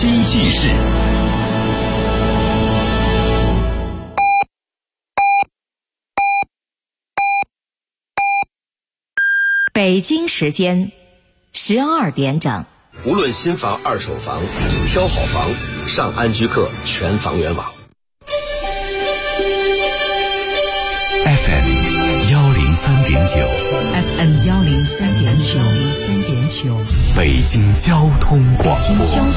新纪事。 北京时间12点整。 无论新房、二手房，挑好房，上安居客全房源网。 FM 103.9， 北京交通广播，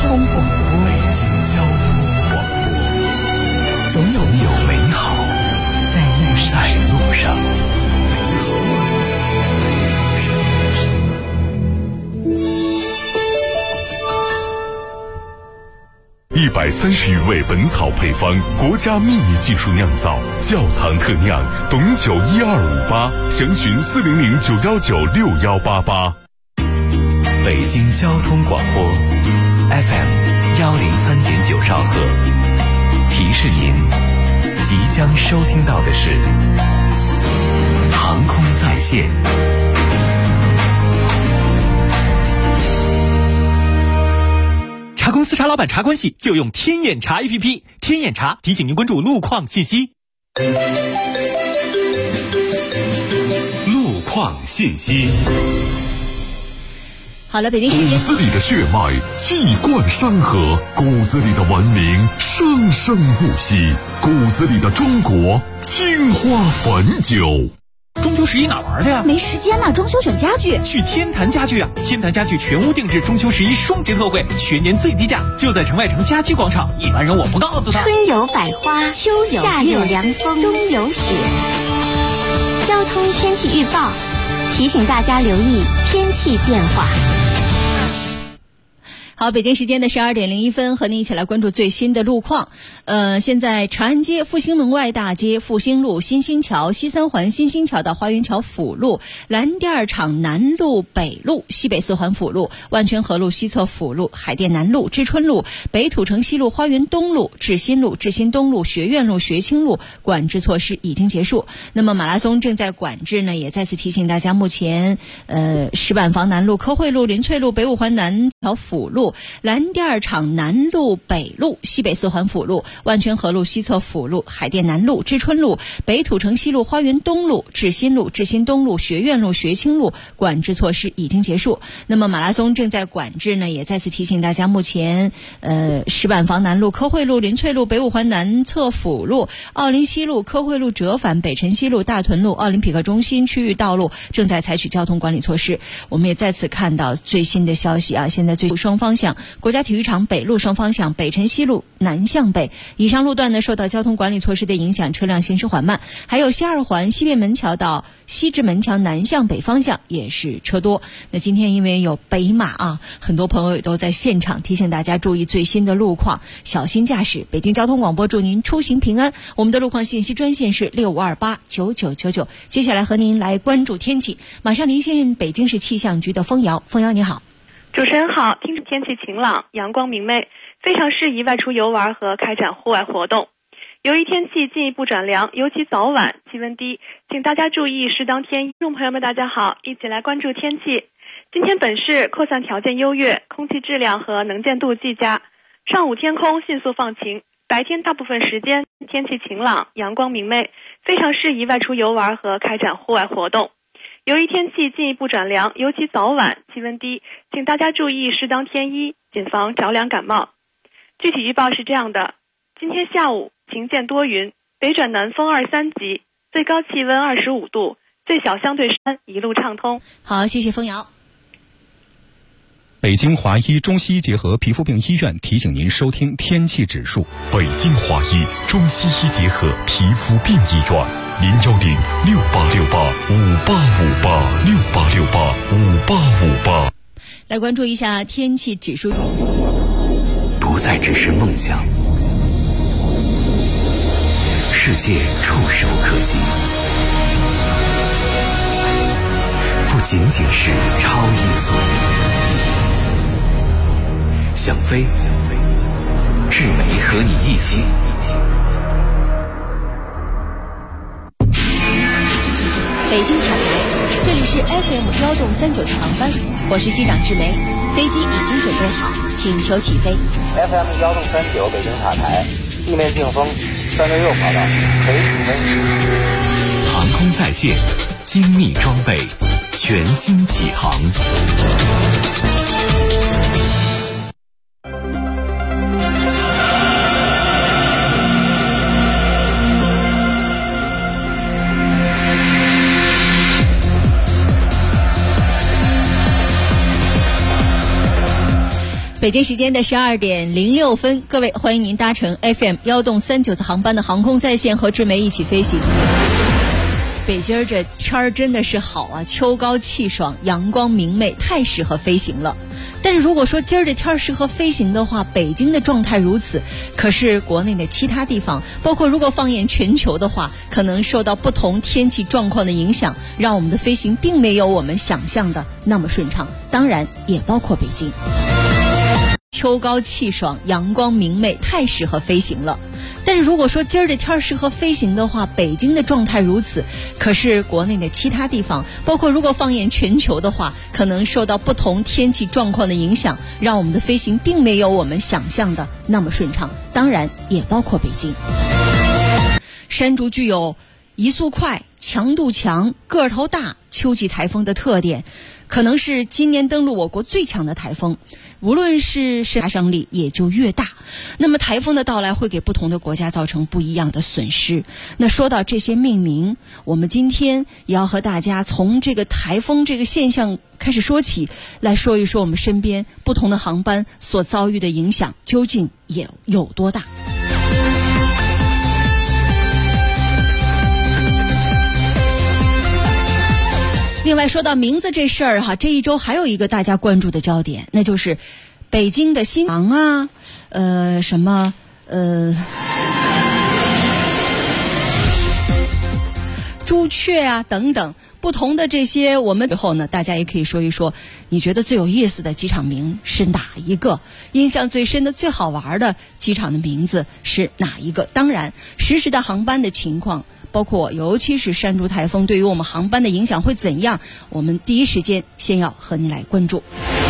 总有美好在路上。130余味本草配方，国家秘密技术酿造，窖藏特酿，董酒12588，详询400-919-6188。北京交通广播 FM 103.9兆赫，提示您即将收听到的是航空在线。 茶公司茶老板茶关系就用天眼查 APP， 天眼查提醒您关注路况信息。 路况信息。 好了，北京时间。 骨子里的血脉气贯山河，骨子里的文明生生不息，骨子里的中国青花汾酒。 中秋11哪玩的呀？ 没时间呢，装修选家具。 去天坛家具啊！天坛家具全屋定制中秋11双节特惠，全年最低价，就在城外城家居广场。一般人我不告诉他。 春有百花，秋有夏有凉风，冬有雪。交通天气预报提醒大家留意天气变化。 好，北京时间的12点01分，和您一起来关注最新的路况。现在长安街、复兴门外大街、复兴路、新兴桥、西三环新兴桥到花园桥辅路、蓝靛厂南路北路、西北四环辅路、万泉河路西侧辅路、海淀南路、知春路、北土城西路、花园东路、志新路、志新东路、学院路、学清路管制措施已经结束。那么马拉松正在管制呢，也再次提醒大家，目前石板房南路、科惠路、林翠路、北五环南条辅路、蓝靛厂南路北路、西北四环辅路、万泉河路西侧辅路、海淀南路、知春路、北土城西路、花园东路、志新路、志新东路、学院路、学清路管制措施已经结束。那么马拉松正在管制呢，也再次提醒大家，目前石板房南路、科惠路、林翠路、北五环南侧辅路、奥林西路、科惠路折返、北辰西路、大屯路、奥林匹克中心区域道路正在采取交通管理措施。我们也再次看到最新的消息啊，现在最双方向国家体育场北路双方向北辰西路南向北以上路段呢，受到交通管理措施的影响，车辆行驶缓慢。还有西二环西便门桥到西直门桥南向北方向也是车多。那今天因为有北马啊，很多朋友也都在现场提醒大家注意最新的路况，小心驾驶。北京交通广播祝您出行平安。我们的路况信息专线是65289999。接下来和您来关注天气，马上连线北京市气象局的枫瑶。枫瑶你好。 主持人好，听着天气晴朗，阳光明媚，非常适宜外出游玩和开展户外活动。由于天气进一步转凉，尤其早晚气温低，请大家注意适当添衣。听众朋友们大家好，一起来关注天气。今天本市扩散条件优越，空气质量和能见度极佳，上午天空迅速放晴，白天大部分时间天气晴朗，阳光明媚，非常适宜外出游玩和开展户外活动。由于天气进一步转凉，尤其早晚气温低，请大家注意适当添衣，谨防着凉感冒。具体预报是这样的：今天下午晴间多云，北转南风2、3级，最高气温25度，最小相对山，一路畅通。 好，谢谢枫瑶。 北京华医中西医结合皮肤病医院提醒您收听天气指数。 北京华医中西医结合皮肤病医院，010-6868-5858，6868-5858。 来关注一下天气指数。 不再只是梦想，世界触手可及，不仅仅是超音速。想飞，智美和你一起。 北京塔台，这里是 FM 1动39的航班。 我是机长志梅，飞机已经准备好，请求起飞。 FM 1639北京塔台，地面净风366跑道，可以起飞。 航空在线，精密装备，全新启航。 北京时间的12点06分，各位欢迎您搭乘 FM 139次航班的航空在线，和志梅一起飞行。北京儿这天儿真的是好啊，秋高气爽，阳光明媚，太适合飞行了。但是如果说今儿这天儿适合飞行的话，北京的状态如此，可是国内的其他地方，包括如果放眼全球的话，可能受到不同天气状况的影响，让我们的飞行并没有我们想象的那么顺畅，当然也包括北京。秋高气爽，阳光明媚，太适合飞行了。但是如果说今儿这天儿适合飞行的话，北京的状态如此，可是国内的其他地方，包括如果放眼全球的话，可能受到不同天气状况的影响，让我们的飞行并没有我们想象的那么顺畅，当然也包括北京。山竹具有移速快、强度强、个头大秋季台风的特点，可能是今年登陆我国最强的台风，无论是杀伤力也就越大。那么台风的到来会给不同的国家造成不一样的损失。那说到这些命名，我们今天也要和大家从这个台风这个现象开始说起，来说一说我们身边不同的航班所遭遇的影响究竟也有多大。另外说到名字这事儿哈，这一周还有一个大家关注的焦点，那就是北京的新航啊，朱雀啊等等不同的这些，我们最后呢，大家也可以说一说，你觉得最有意思的机场名是哪一个？印象最深的、最好玩的机场的名字是哪一个？当然，实时的航班的情况，包括尤其是山竹台风对于我们航班的影响会怎样，我们第一时间先要和您来关注。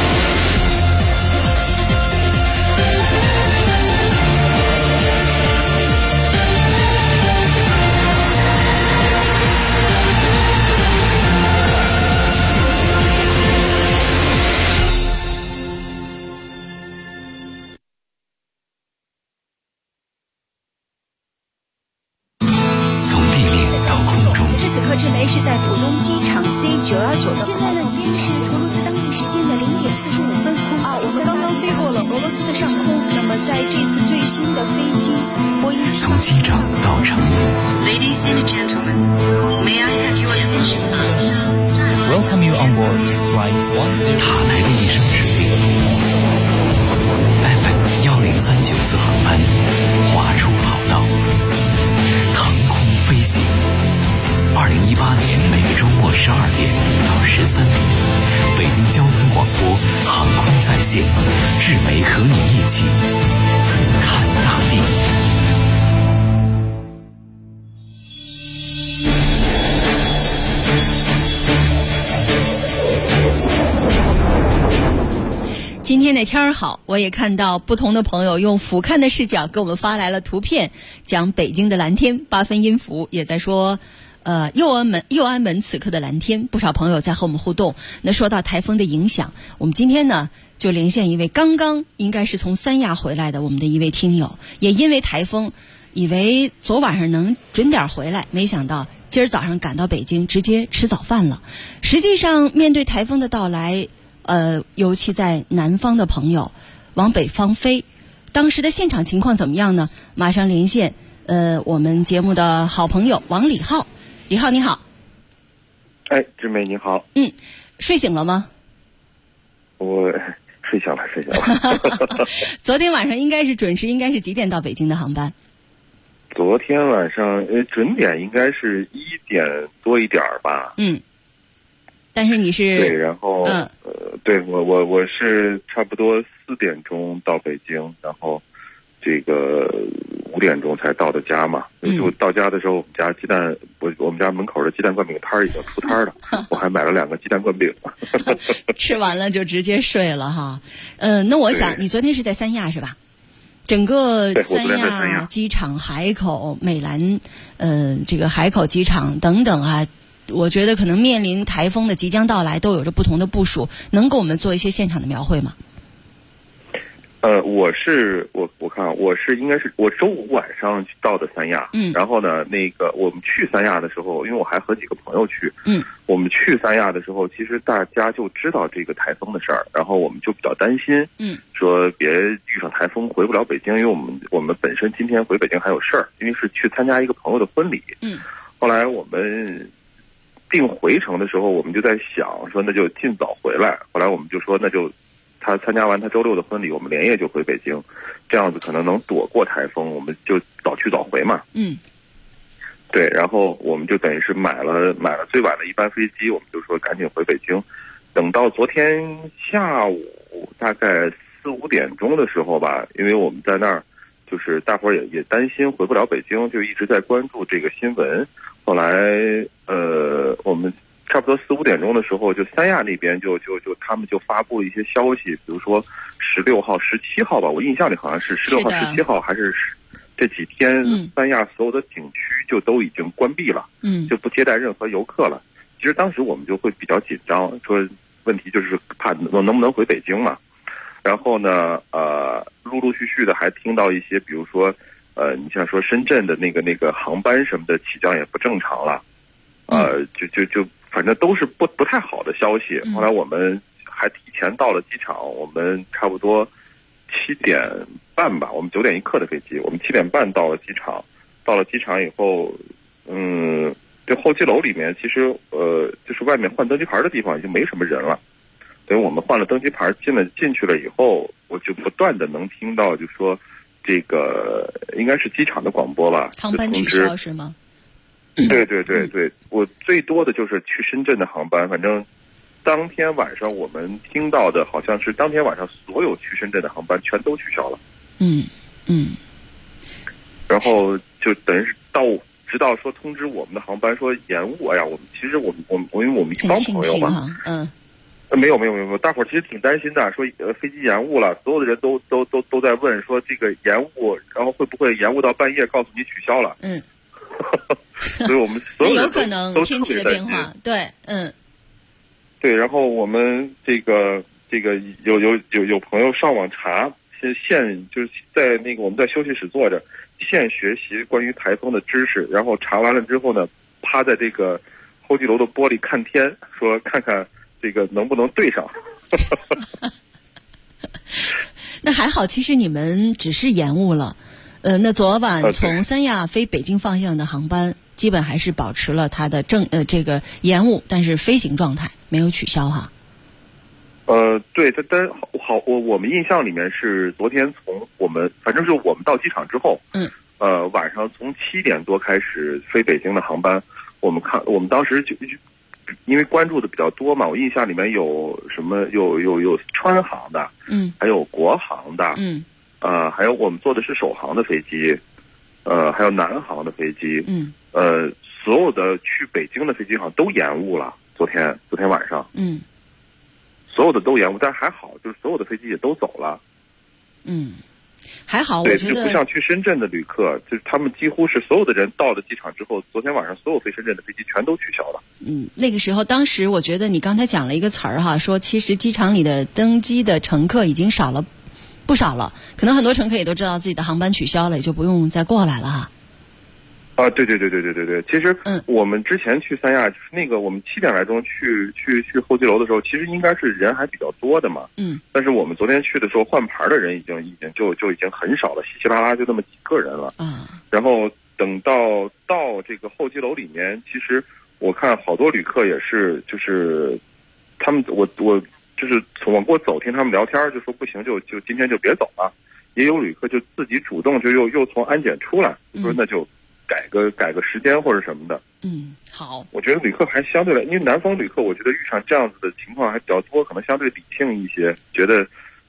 志梅是在浦东机场 C919的，现在呢已经是图卢兹当地时间的0点45分。我们刚刚飞过了俄罗斯的上空。那么在这次最新的飞机波音7， 从机长到乘务 Ladies and gentlemen, may I have your attention please? Welcome you on board Flight 10. 塔台的一声指令 FM 10394航班划出跑道，腾空飞行。2018年每个周末12点到13点，北京交通广播航空在线，志梅和你一起俯瞰大地。 今天的天儿好，我也看到不同的朋友用俯瞰的视角给我们发来了图片，讲北京的蓝天，8分音符也在说右安门此刻的蓝天，不少朋友在和我们互动。那说到台风的影响，我们今天呢就连线一位刚刚应该是从三亚回来的我们的一位听友，也因为台风以为昨晚上能准点回来，没想到今儿早上赶到北京直接吃早饭了。实际上面对台风的到来，尤其在南方的朋友往北方飞，当时的现场情况怎么样呢？马上连线我们节目的好朋友王李浩。李浩你好。 哎，志梅你好。 睡醒了吗？ 我睡醒了。 昨天晚上应该是准时，应该是几点到北京的航班？ 昨天晚上准点应该是1点多一点吧。 但是你是对，然后对我是差不多4点钟到北京，然后这个5点钟才到的家嘛。就到家的时候，我们家鸡蛋，我们家门口的鸡蛋灌饼摊已经出摊了，我还买了2个鸡蛋灌饼。 吃完了就直接睡了哈。那我想你昨天是在三亚是吧？整个三亚机场、海口、美兰，这个海口机场等等啊，我觉得可能面临台风的即将到来，都有着不同的部署，能给我们做一些现场的描绘吗？ 我看我应该是我周5晚上到的三亚，然后呢，我们去三亚的时候，因为我还和几个朋友去，我们去三亚的时候，其实大家就知道这个台风的事儿，然后我们就比较担心，说别遇上台风回不了北京，因为我们本身今天回北京还有事儿，因为是去参加一个朋友的婚礼，后来我们订回程的时候，我们就在想说那就尽早回来，后来我们就说那就。他参加完他周6的婚礼，我们连夜就回北京，这样子可能能躲过台风，我们就早去早回嘛。对，然后我们就等于是买了最晚的一班飞机，我们就说赶紧回北京。等到昨天下午大概4、5点钟的时候吧，因为我们在那儿，就是大伙儿也担心回不了北京，就一直在关注这个新闻。后来我们。差不多4、5点钟的时候，就三亚那边就他们就发布了一些消息，比如说16号、17号吧，我印象里好像是16号、17号，还是这几天三亚所有的景区就都已经关闭了，就不接待任何游客了。其实当时我们就会比较紧张，说问题就是怕能不能回北京嘛。然后呢，陆陆续续的还听到一些，比如说你像说深圳的那个航班什么的起降也不正常了，就。反正都是不太好的消息。后来我们还提前到了机场，我们差不多7点半吧，我们9点1刻的飞机，我们7点半到了机场。到了机场以后，这候机楼里面其实就是外面换登机牌的地方已经没什么人了。等于我们换了登机牌进去了以后，我就不断的能听到，就说这个应该是机场的广播吧， 航班取消是吗？ 对，我最多的就是去深圳的航班，反正当天晚上我们听到的好像是当天晚上所有去深圳的航班全都取消了。然后就等于是直到说通知我们的航班说延误，哎呀，我们其实我因为我们一帮朋友嘛，没有，大伙儿其实挺担心的，说飞机延误了，所有的人都在问说这个延误，然后会不会延误到半夜告诉你取消了？所以我们所有人有可能天气的变化，对， 对，然后我们这个有朋友上网查，现就是在我们在休息室坐着，现学习关于台风的知识，然后查完了之后呢，趴在这个候机楼的玻璃看天，说看看这个能不能对上。 那还好，其实你们只是延误了。那昨晚从三亚飞北京方向的航班，基本还是保持了它的这个延误，但是飞行状态没有取消哈。 对，但好，我们印象里面是昨天从反正是我们到机场之后，晚上从7点多开始飞北京的航班，我们当时就因为关注的比较多嘛，我印象里面有什么有川航的，还有国航的，还有我们坐的是首航的飞机，还有南航的飞机，所有的去北京的飞机好像都延误了。昨天晚上，所有的都延误，但还好，就是所有的飞机也都走了。 还好，我觉得就不像去深圳的旅客，就是他们几乎是所有的人到了机场之后，昨天晚上所有飞深圳的飞机全都取消了。 那个时候，当时我觉得你刚才讲了一个词儿哈，说其实机场里的登机的乘客已经少了不少了，可能很多乘客也都知道自己的航班取消了，也就不用再过来了哈。 对，其实我们之前去三亚，就是我们7点来钟去候机楼的时候，其实应该是人还比较多的嘛。但是我们昨天去的时候，换牌的人已经很少了，稀稀拉拉就那么几个人了。然后等到这个候机楼里面，其实我看好多旅客也是，就是他们我就是往过走，听他们聊天，就说不行，就今天就别走了。也有旅客就自己主动就又从安检出来，说那就改个时间或者什么的。 好。 我觉得旅客还相对来，因为南方旅客，我觉得遇上这样子的情况还比较多，可能相对理性一些，觉得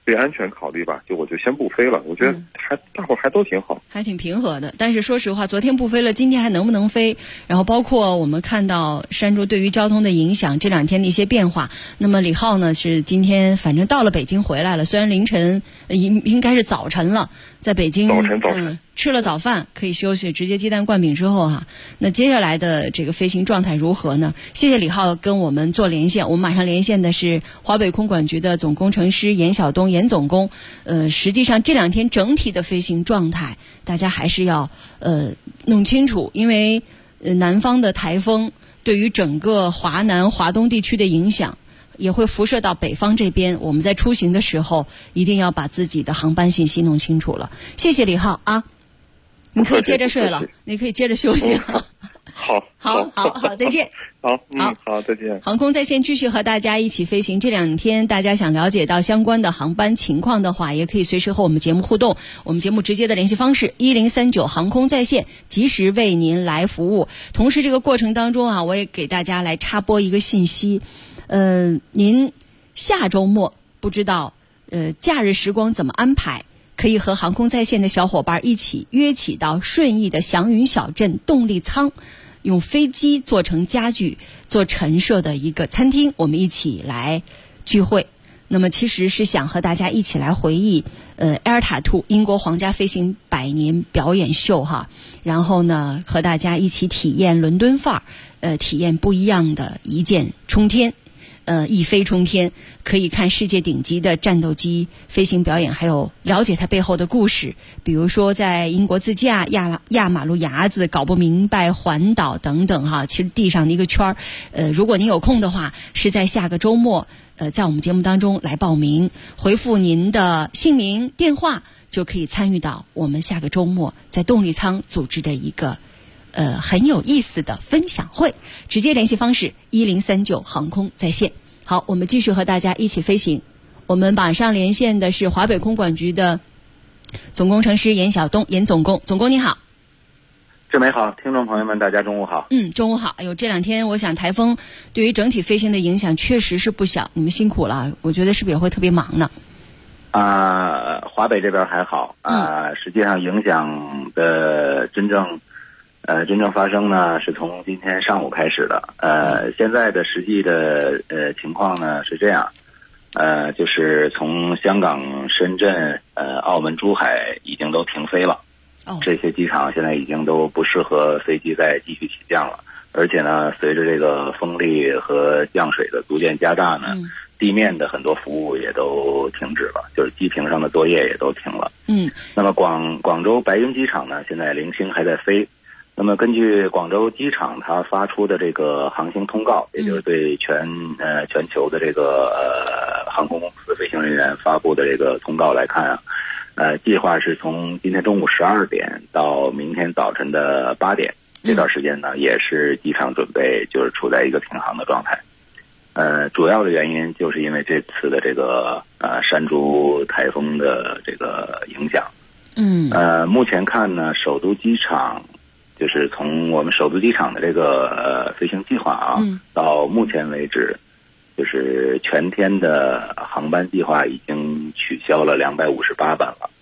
为安全考虑吧，我就先不飞了。我觉得大伙还都挺好， 还挺平和的。但是说实话，昨天不飞了，今天还能不能飞？然后包括我们看到山竹对于交通的影响，这2天的一些变化。那么李浩呢，是今天反正到了北京回来了，虽然凌晨应该是早晨了，在北京早晨吃了早饭可以休息，直接鸡蛋灌饼之后那接下来的这个飞行状态如何呢？谢谢李浩跟我们做连线，我们马上连线的是华北空管局的总工程师严晓东严总工。实际上这2天整体的飞行状态大家还是要弄清楚，因为南方的台风对于整个华南华东地区的影响也会辐射到北方这边，我们在出行的时候一定要把自己的航班信息弄清楚了。谢谢李浩啊，你可以接着睡了，你可以接着休息了。好，再见。 好，再见。 航空在线继续和大家一起飞行。这2天大家想了解到相关的航班情况的话，也可以随时和我们节目互动。我们节目直接的联系方式1039航空在线，及时为您来服务。同时这个过程当中我也给大家来插播一个信息。您下周末不知道假日时光怎么安排，可以和航空在线的小伙伴一起约起到顺义的祥云小镇动力舱，用飞机做成家具做陈设的一个餐厅，我们一起来聚会。那么其实是想和大家一起来回忆埃尔塔兔英国皇家飞行100年表演秀然后呢和大家一起体验伦敦范儿，体验不一样的一箭冲天，一飞冲天，可以看世界顶级的战斗机飞行表演，还有了解它背后的故事，比如说在英国自驾、压马路牙子、搞不明白、环岛等等其实地上的一个圈如果您有空的话，是在下个周末在我们节目当中来报名，回复您的姓名、电话，就可以参与到我们下个周末在动力舱组织的一个很有意思的分享会。直接联系方式1039航空在线。好，我们继续和大家一起飞行。我们马上连线的是华北空管局的总工程师严晓东严总工。总工你好。 志美好，听众朋友们大家中午好。 中午好。哎呦，这2天我想台风对于整体飞行的影响确实是不小，你们辛苦了，我觉得是不是也会特别忙呢？ 华北这边还好实际上影响的真正发生呢是从今天上午开始的。现在的实际的情况呢是这样，就是从香港、深圳、澳门、珠海已经都停飞了。这些机场现在已经都不适合飞机再继续起降了。而且呢，随着这个风力和降水的逐渐加大呢，地面的很多服务也都停止了，就是机坪上的作业也都停了。那么广州白云机场呢，现在零星还在飞。那么根据广州机场它发出的这个航行通告，也就是对全球的这个航空公司飞行人员发布的这个通告来看计划是从今天中午12点到明天早晨的8点，这段时间呢也是机场准备就是处在一个停航的状态。主要的原因就是因为这次的这个山竹台风的这个影响。目前看呢，首都机场就是从我们首都机场的这个飞行计划到目前为止，就是全天的航班计划已经取消了258班了。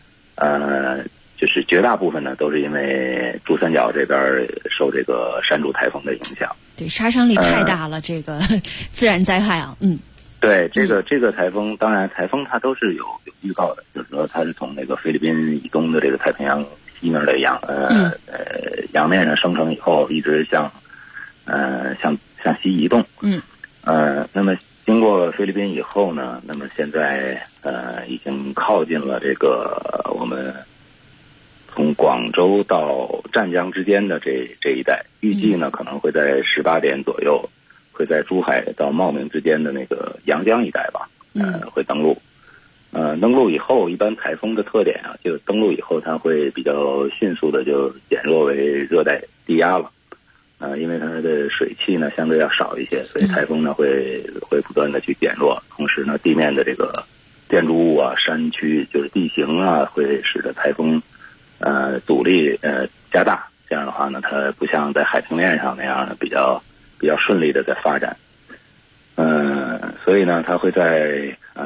就是绝大部分呢都是因为珠三角这边受这个山竹台风的影响。 对，杀伤力太大了，这个自然灾害对，这个台风，当然台风它都是有预告的，就是说它是从那个菲律宾以东的这个太平洋西面的洋面上生成以后，一直向西移动。那么经过菲律宾以后呢，那么现在已经靠近了这个我们从广州到湛江之间的这一带，预计呢可能会在18点左右，会在珠海到茂名之间的那个阳江一带吧，会登陆。登陆以后，一般台风的特点就登陆以后它会比较迅速的就减弱为热带低压了。因为它的水汽呢相对要少一些，所以台风呢会不断的去减弱。同时呢，地面的这个建筑物山区就是地形会使得台风阻力加大。这样的话呢，它不像在海平面上那样的比较顺利的在发展。所以呢，它会在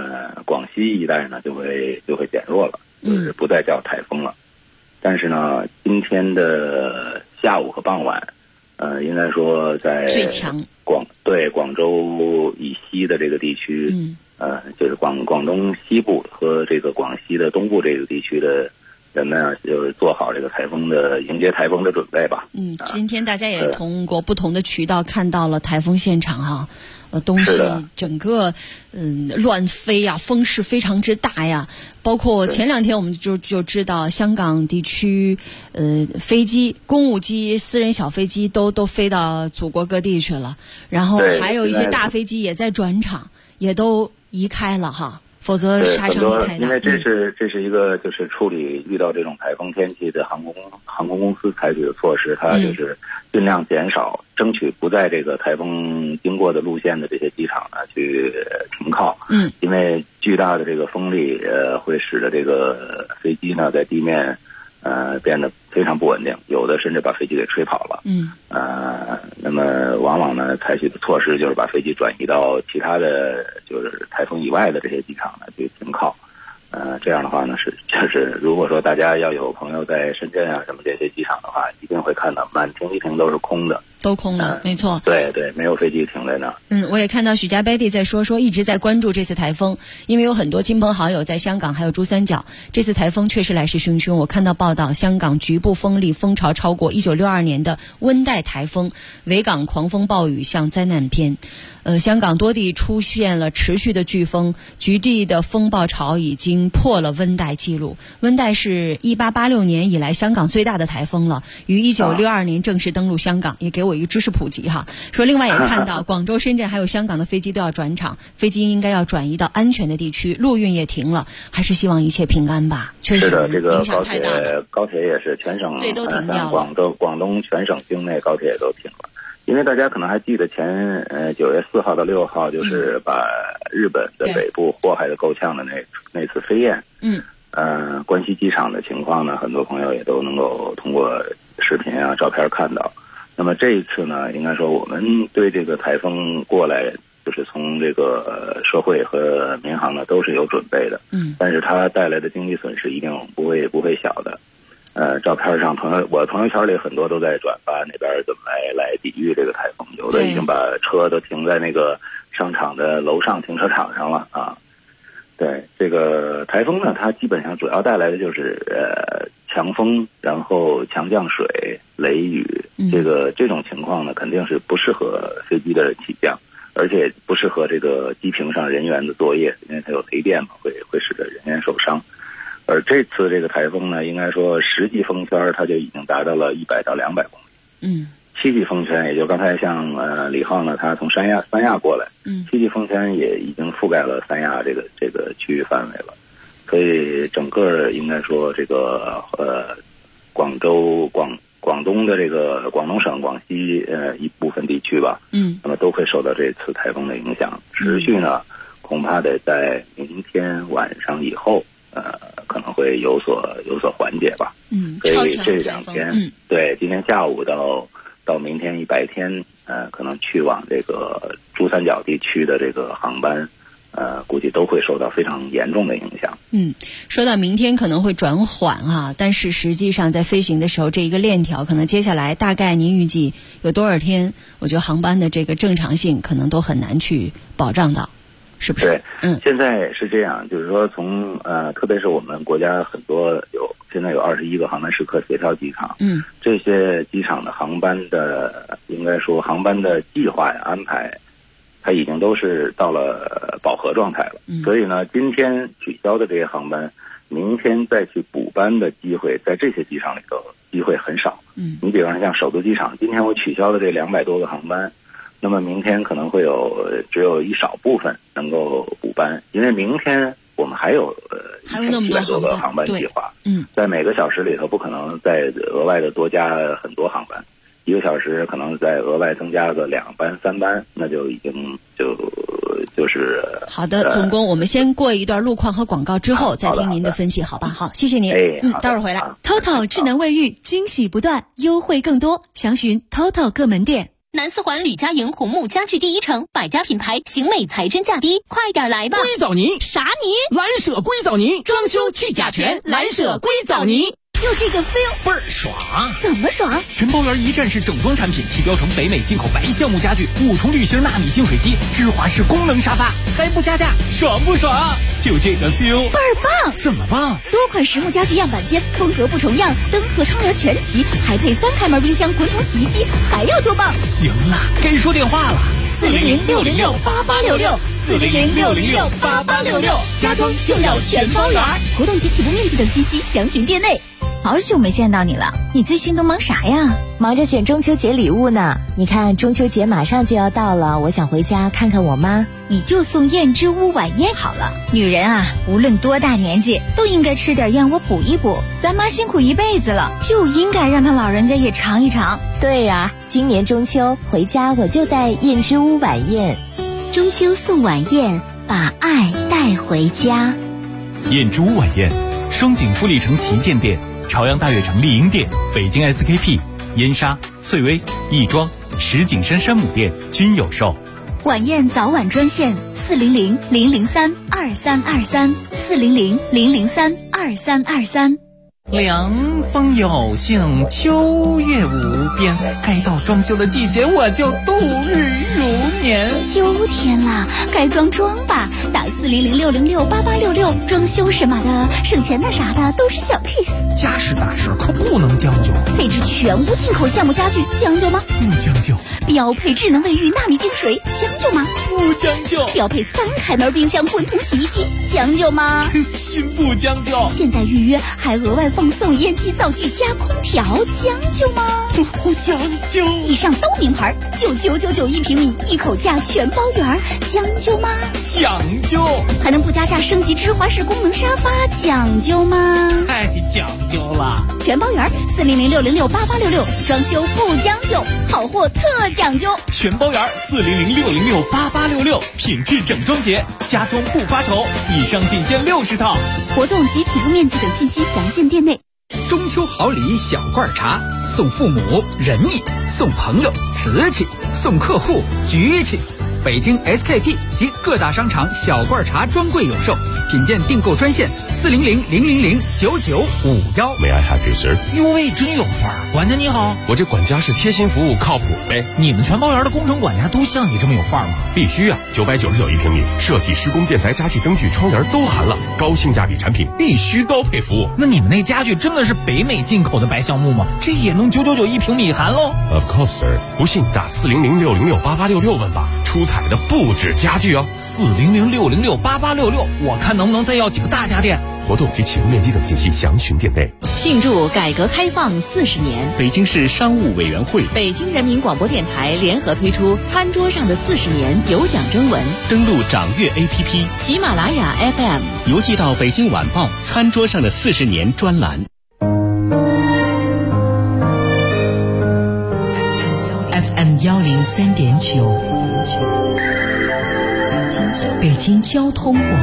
广西一带呢就会减弱了，就是不再叫台风了。但是呢，今天的下午和傍晚，应该说在最强广州以西的这个地区，就是广东西部和这个广西的东部这个地区的人们啊，就是做好这个迎接台风的准备吧。 今天大家也通过不同的渠道看到了台风现场哈。东西整个乱飞呀，风势非常之大呀。包括前2天我们就知道香港地区飞机、公务机、私人小飞机都飞到祖国各地去了，然后还有一些大飞机也在转场，也都移开了哈。否则杀伤力太大。 因为这是一个就是处理遇到这种台风天气的航空公司采取的措施，它就是尽量减少，争取不在这个台风经过的路线的这些机场呢去停靠。因为巨大的这个风力会使得这个飞机呢在地面变得非常不稳定，有的甚至把飞机给吹跑了。那么往往呢采取的措施就是把飞机转移到其他的就是台风以外的这些机场呢去停靠。这样的话呢就是如果说大家要有朋友在深圳啊什么这些机场的话，一定会看到满停机坪都是空的。 都空了，没错。 对，没有飞机停在那儿。 我也看到许家 Betty 在说一直在关注这次台风，因为有很多亲朋好友在香港还有珠三角，这次台风确实来势汹汹。我看到报道，香港局部风力风潮超过1962年的温带台风，维港狂风暴雨向灾难篇。香港多地出现了持续的飓风，局地的风暴潮已经破了温带记录。温带是1886年以来香港最大的台风了，于1962年正式登陆香港，也给我一个知识普及哈。说另外也看到广州、深圳还有香港的飞机都要转场，飞机应该要转移到安全的地区，陆运也停了，还是希望一切平安吧。确实影响太大了。 高铁也是全省对都停掉了， 广东全省境内高铁都停了。因为大家可能还记得前9月4号到6号，就是把日本的北部祸害的够呛的那次飞燕。关西机场的情况呢，很多朋友也都能够通过视频啊、照片看到。那么这一次呢，应该说我们对这个台风过来，就是从这个社会和民航呢都是有准备的。但是它带来的经济损失一定不会小的。照片上我朋友圈里很多都在转发那边怎么来抵御这个台风，有的已经把车都停在那个商场的楼上停车场上了啊。对，这个台风呢，它基本上主要带来的就是强风，然后强降水、雷雨，这种情况呢，肯定是不适合飞机的起降，而且不适合这个机坪上人员的作业，因为它有雷电嘛，会使得人员受伤。而这次这个台风呢，应该说实际风圈它就已经达到了100到200公里。7级风圈，也就刚才像李浩呢，他从三亚过来，7级风圈也已经覆盖了三亚这个区域范围了。所以整个应该说这个广东的这个广东省、广西一部分地区吧，那么都会受到这次台风的影响，持续呢恐怕得在明天晚上以后。可能会有所缓解吧。所以这2天，对，今天下午到明天一白天，可能去往这个珠三角地区的这个航班，估计都会受到非常严重的影响。 说到明天可能会转缓啊，但是实际上在飞行的时候，这一个链条可能接下来大概您预计有多少天？我觉得航班的这个正常性可能都很难去保障到。是不是？ 对，现在是这样，就是说从特别是我们国家很多现在有21个航班时刻协调机场，这些机场的航班的应该说航班的计划呀安排，它已经都是到了饱和状态了。所以呢，今天取消的这些航班，明天再去补班的机会，在这些机场里头机会很少。你比方说像首都机场，今天我取消的这200多个航班。那么明天可能会只有一少部分能够补班，因为明天我们还有1700多个航班计划，在每个小时里头不可能再额外的多加很多航班，1个小时可能再额外增加个2班3班，那就已经就是好的。总共我们先过一段路况和广告之后再听您的分析，好吧？好，谢谢您。待会儿回来。 TOTO 智能卫浴惊喜不断，优惠更多，详询 TOTO 各门店。 南四环吕家营红木家具第一城，百家品牌，型美材真价低，快点来吧！ 硅藻泥啥泥？ 蓝舍硅藻泥，装修去甲醛，蓝舍硅藻泥。 就这个 feel 倍儿爽！ 怎么爽？ 全包圆一站式整装产品，提标成北美进口白橡木家具，5重滤芯纳米净水机，芝华士功能沙发，还不加价，爽不爽？就这个 feel 倍儿棒！ 怎么棒？ 多款实木家具样板间，风格不重样，灯和窗帘全齐，还配3开门冰箱、滚筒洗衣机，还要多棒？ 行了，该说电话了 ，400-606-8866，400-606-8866，家装就要全包圆。活动及起步面积等信息详询店内。 好久没见到你了，你最近都忙啥呀？ 忙着选中秋节礼物呢。你看中秋节马上就要到了，我想回家看看我妈。 你就送燕之屋晚宴好了。女人啊，无论多大年纪，都应该吃点燕窝补一补。咱妈辛苦一辈子了，就应该让她老人家也尝一尝。 对呀，今年中秋回家我就带燕之屋晚宴。 中秋送晚宴，把爱带回家。 燕之屋晚宴，双井富力城旗舰店、朝阳大悦城丽婴店、北京 SKP、燕莎、翠微、亦庄、石景山山姆店均有售。 晚宴早晚专线400-003-2323，400-003-2323。 凉风有幸，秋月无边，该到装修的季节，我就度日如年。 秋天啦，该装吧，打400-606-8866，装修什么的，省钱的啥的都是小 case。 家事大事可不能将就， 配置全屋进口橡木家具，将就吗？ 不将就。 标配智能卫浴纳米净水，将就吗？ 不将就。 标配3开门冰箱、滚筒洗衣机，将就吗？ 心不将就。 现在预约还额外放送烟机灶具加空调，将就吗？ 不将就。 以上都名牌，9,999一平米，一口价全包圆，将就吗？ 讲究。 还能不加价升级芝华士功能沙发，讲究吗？ 太讲究了。 全包圆，400-606-8866，装修不将就，好货特讲究。 全包圆，400-606-8866，品质整装节，家装不发愁。以上仅限60套。 活动及起步面积等信息详见店内。 中秋好礼小罐茶，送父母仁义，送朋友瓷器，送客户局气。北京 SKP 及各大商场小罐茶专柜有售，品鉴订购专线400-000-9951。 May I have you, sir？ 哟喂，真有范儿！管家你好， 我这管家是贴心服务，靠谱呗。 你们全包圆的工程管家都像你这么有范儿吗？ 必须啊！999一平米，设计、施工、建材、家具、灯具、窗帘都含了，高性价比产品，必须高配服务。 那你们那家具真的是北美进口的白橡木吗？这也能999一平米含喽 ？Of course, sir。不信打400-606-8866问吧。出彩的不止家具哦 ，400-606-8866，我看能不能再要几个大家电。 活动及起步面积等信息详询店内。 庆祝改革开放40年， 北京市商务委员会、 北京人民广播电台联合推出餐桌上的40年有奖征文， 登录掌阅 APP、 喜马拉雅 FM， 邮寄到北京晚报餐桌上的40年专栏。 FM 103.9，北京交通广播，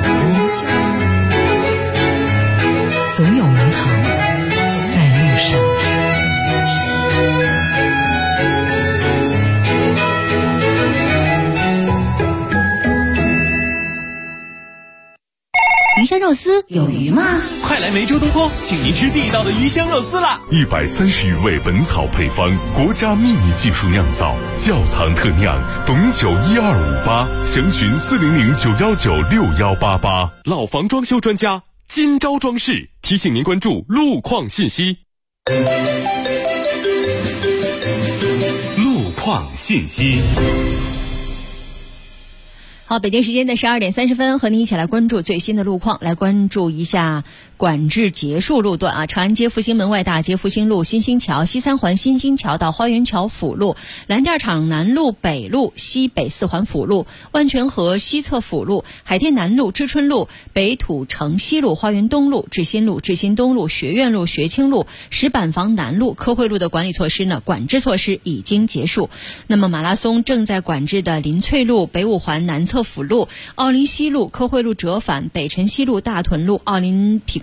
总有美好在路上。 鱼香肉丝有鱼吗？ 快来梅州东坡，请您吃地道的鱼香肉丝啦 ！130余味本草配方，国家秘密技术酿造，窖藏特酿，董酒1258，详询400-919-6188。 老房装修专家金招装饰提醒您关注路况信息。 路况信息。 好，北京时间的12点30分，和您一起来关注最新的路况，来关注一下管制结束路段啊，长安街复兴门外大街复兴路、新兴桥、西三环新兴桥到花园桥辅路、蓝店厂南路北路、西北4环辅路、万泉河西侧辅路、海淀南路、知春路、北土城西路、花园东路、志新路、志新东路、学院路、学清路、石板房南路、科惠路的管理措施呢，管制措施已经结束。那么马拉松正在管制的林翠路、北五环南侧辅路、奥林西路、科惠路折返、北辰西路、大屯路、奥林匹克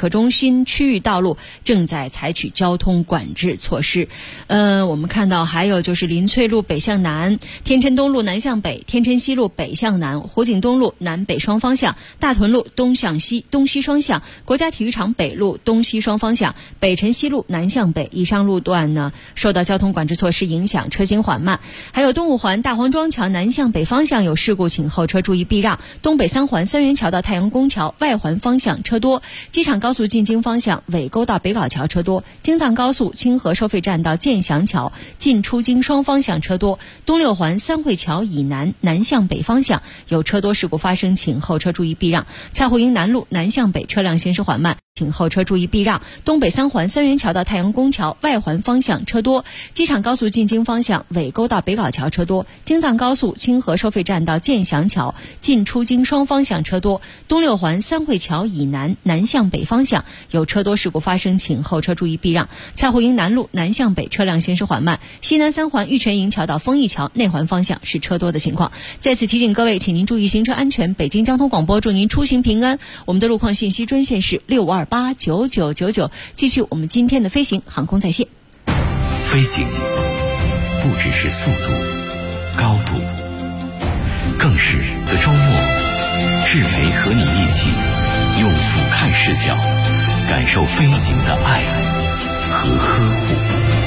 客中心区域道路正在采取交通管制措施。我们看到还有就是林翠路北向南、天郴东路南向北、天郴西路北向南、湖景东路南北双方向、大屯路东向西、东西双向、国家体育场北路东西双方向、北辰西路南向北以上路段呢，受到交通管制措施影响，车行缓慢。还有东五环大黄庄桥南向北方向有事故，请后车注意避让。东北三环三元桥到太阳宫桥外环方向车多，机场高速进京方向尾沟到北碏桥车多，京藏高速清河收费站到建祥桥进出京双方向车多，东六环三汇桥以南南向北方向有车多事故发生，请后车注意避让。蔡湖营南路南向北车辆行驶缓慢，请后车注意避让。东北三环三元桥到太阳宫桥外环方向车多，机场高速进京方向尾沟到北碏桥车多，京藏高速清河收费站到建祥桥进出京双方向车多，东六环三汇桥以南南向北方向有车多事故发生，请后车注意避让。蔡湖营南路南向北车辆行驶缓慢，西南三环玉泉营桥到丰益桥内环方向是车多的情况。在此提醒各位，请您注意行车安全。北京交通广播祝您出行平安。我们的路况信息专线是65289999。继续我们今天的飞行航空在线。 飞行不只是速度、高度，更是个周末。智媒和你一起用俯瞰视角感受飞行的爱和呵护。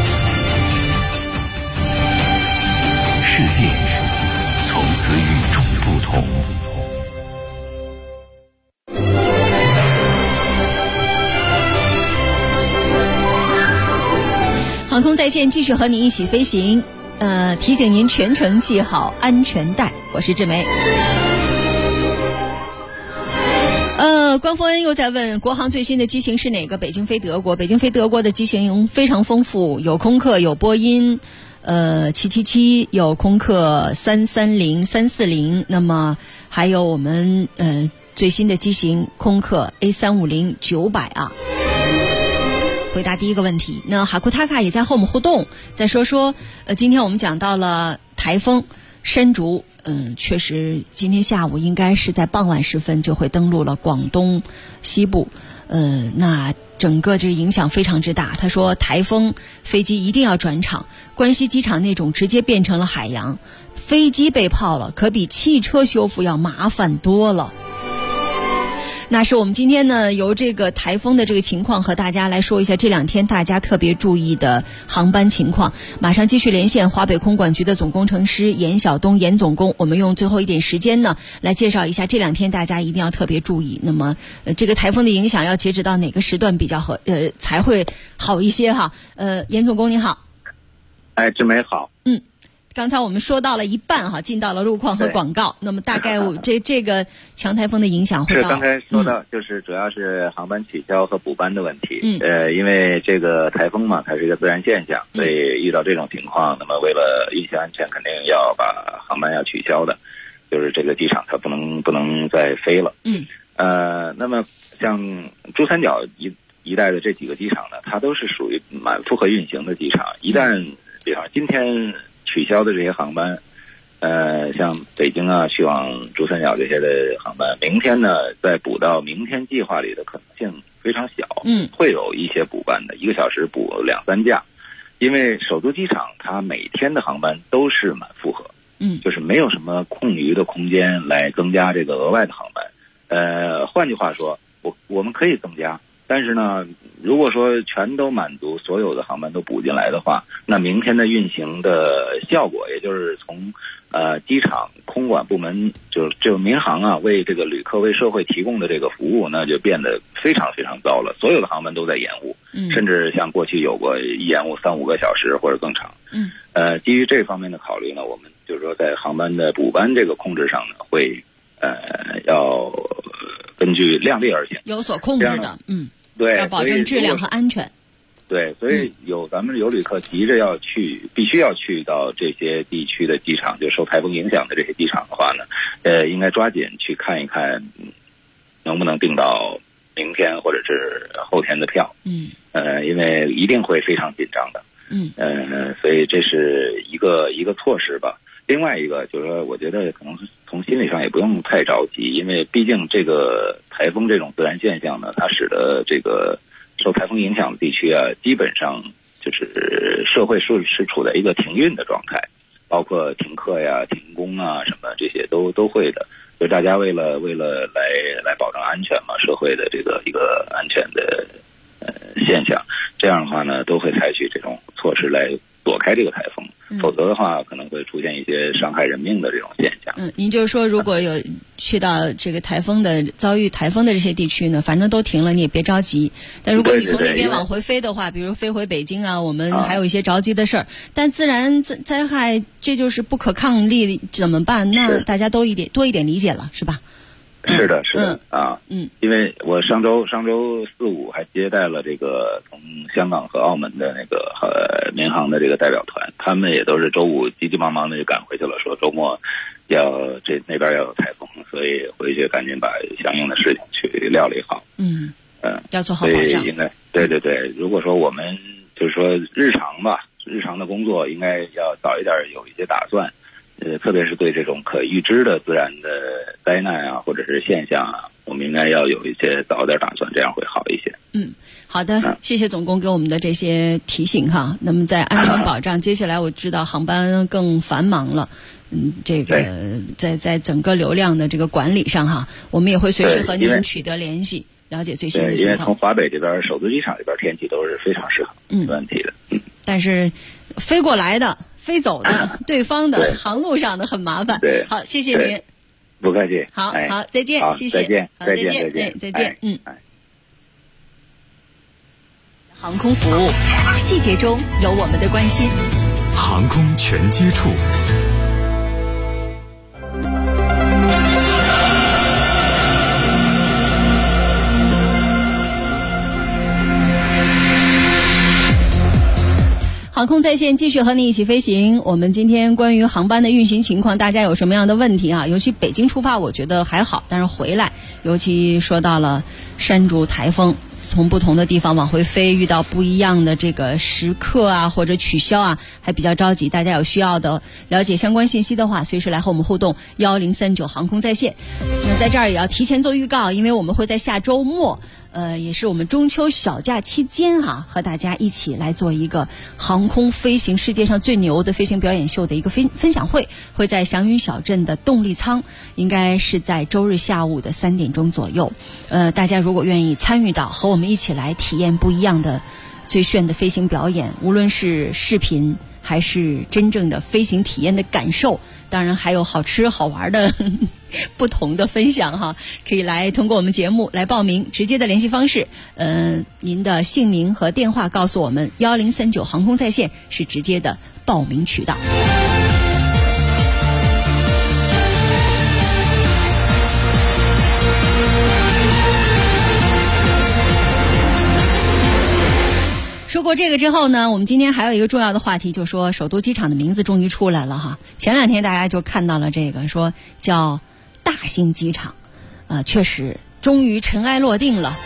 世界从此与众不同。 航空在线继续和你一起飞行，提醒您全程系好安全带。我是志梅。官方又在问国航最新的机型是哪个？北京飞德国。北京飞德国的机型非常丰富，有空客，有波音777，有空客330、340，那么还有我们最新的机型空客 A350 900啊。回答第一个问题，那哈库塔卡也在和我们互动，再说今天我们讲到了台风山竹，确实今天下午应该是在傍晚时分就会登陆了广东西部，那整个这个影响非常之大。他说台风飞机一定要转场，关西机场那种直接变成了海洋，飞机被泡了可比汽车修复要麻烦多了。那是我们今天呢由这个台风的这个情况和大家来说一下这两天大家特别注意的航班情况。马上继续连线华北空管局的总工程师严晓东，严总工，我们用最后一点时间呢来介绍一下这两天大家一定要特别注意。那么这个台风的影响要截止到哪个时段比较才会好一些哈？严总工你好。 志梅好。 刚才我们说到了一半哈，进到了路况和广告。那么大概这个强台风的影响会到？ 是刚才说到，就是主要是航班取消和补班的问题。因为这个台风嘛，它是一个自然现象，所以遇到这种情况，那么为了运行安全，肯定要把航班要取消的，就是这个机场它不能再飞了。那么像珠三角一带的这几个机场呢，它都是属于满负荷运行的机场。一旦比方今天取消的这些航班，像北京啊去往珠三角这些的航班，明天呢再补到明天计划里的可能性非常小。会有一些补班的，1个小时补2-3架，因为首都机场它每天的航班都是满负荷，就是没有什么空余的空间来增加这个额外的航班。换句话说，我们可以增加。但是呢，如果说全都满足，所有的航班都补进来的话，那明天的运行的效果，也就是从机场空管部门就民航啊为这个旅客为社会提供的这个服务，那就变得非常非常糟了。所有的航班都在延误，甚至像过去有过延误3-5个小时或者更长。基于这方面的考虑呢，我们就是说在航班的补班这个控制上呢，会要根据量力而行， 有所控制的。 对， 要保证质量和安全。 对，所以咱们有旅客急着要去，必须要去到这些地区的机场，就受台风影响的这些机场的话呢，应该抓紧去看一看，能不能订到明天或者是后天的票。因为一定会非常紧张的。所以这是一个措施吧。 另外一个就是说，我觉得可能从心理上也不用太着急，因为毕竟这个台风这种自然现象呢，它使得这个受台风影响的地区啊，基本上就是社会是处在一个停运的状态，包括停课呀、停工啊什么这些都会的。所以大家为了来保证安全嘛，社会的这个一个安全的现象，这样的话呢，都会采取这种措施来躲开这个台风。否则的话，可能会出现一些伤害人命的这种现象。 您就是说，如果有去到这个遭遇台风的这些地区呢，反正都停了，你也别着急。但如果你从那边往回飞的话，比如飞回北京啊，我们还有一些着急的事儿。但自然灾害这就是不可抗力，怎么办？那大家多一点理解了，是吧？ 是的因为我上周4、5还接待了这个从香港和澳门的那个民航的这个代表团，他们也都是周五急急忙忙的就赶回去了，说周末那边要有台风，所以回去赶紧把相应的事情去料理好。 要做好保障。 应该对，如果说我们就是说日常的工作应该要早一点有一些打算。特别是对这种可预知的自然的灾难啊，或者是现象啊，我们应该要有一些早点打算，这样会好一些。 好的，谢谢总工给我们的这些提醒哈。那么在安全保障，接下来我知道航班更繁忙了，这个在整个流量的这个管理上哈，我们也会随时和您取得联系，了解最新的情况。 因为从华北这边首都机场这边天气都是非常适合，没问题的。 但是飞过来的。飞走的对方的航路上的很麻烦。好，谢谢您。 不客气。 好，再见，谢谢。 再见。 再见。航空服务细节中有我们的关心。 航空全接触。 航空在线继续和你一起飞行。我们今天关于航班的运行情况，大家有什么样的问题啊？尤其北京出发我觉得还好，但是回来尤其说到了山竹台风，从不同的地方往回飞，遇到不一样的这个时刻啊或者取消啊，还比较着急。大家有需要的了解相关信息的话，随时来和我们互动1039航空在线。那在这儿也要提前做预告，因为我们会在下周末也是我们中秋小假期间和大家一起来做一个航空飞行世界上最牛的飞行表演秀的一个分享会，会在祥云小镇的动力舱，应该是在周日下午的3点钟左右。大家如果愿意参与到，和我们一起来体验不一样的最炫的飞行表演，无论是视频还是真正的飞行体验的感受，当然还有好吃好玩的不同的分享可以来通过我们节目来报名。直接的联系方式您的姓名和电话告诉我们，1039航空在线是直接的报名渠道。说过这个之后呢，我们今天还有一个重要的话题，就是说首都机场的名字终于出来了前2天大家就看到了这个，说叫大兴机场，确实终于尘埃落定了。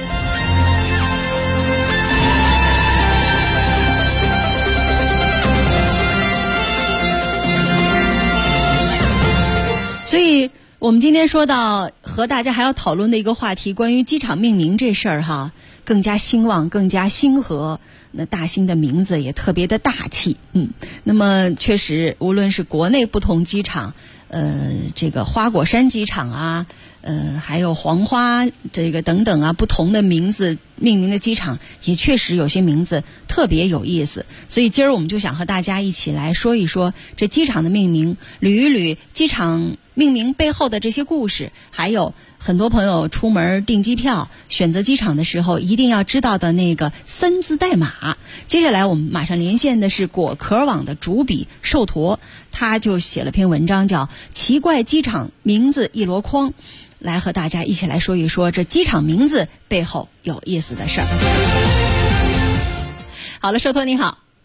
所以我们今天说到和大家还要讨论的一个话题，关于机场命名这事儿更加兴旺，更加兴和。那大兴的名字也特别的大气，那么确实无论是国内不同机场，这个花果山机场啊，还有黄花这个等等不同的名字命名的机场，也确实有些名字特别有意思。所以今儿我们就想和大家一起来说一说这机场的命名，捋一捋机场命名背后的这些故事，还有很多朋友出门订机票选择机场的时候一定要知道的那个3字代码。接下来我们马上连线的是果壳网的主笔寿驼，他就写了篇文章叫《奇怪机场名字一箩筐》，来和大家一起来说一说这机场名字背后有意思的事儿。好了，寿驼你好。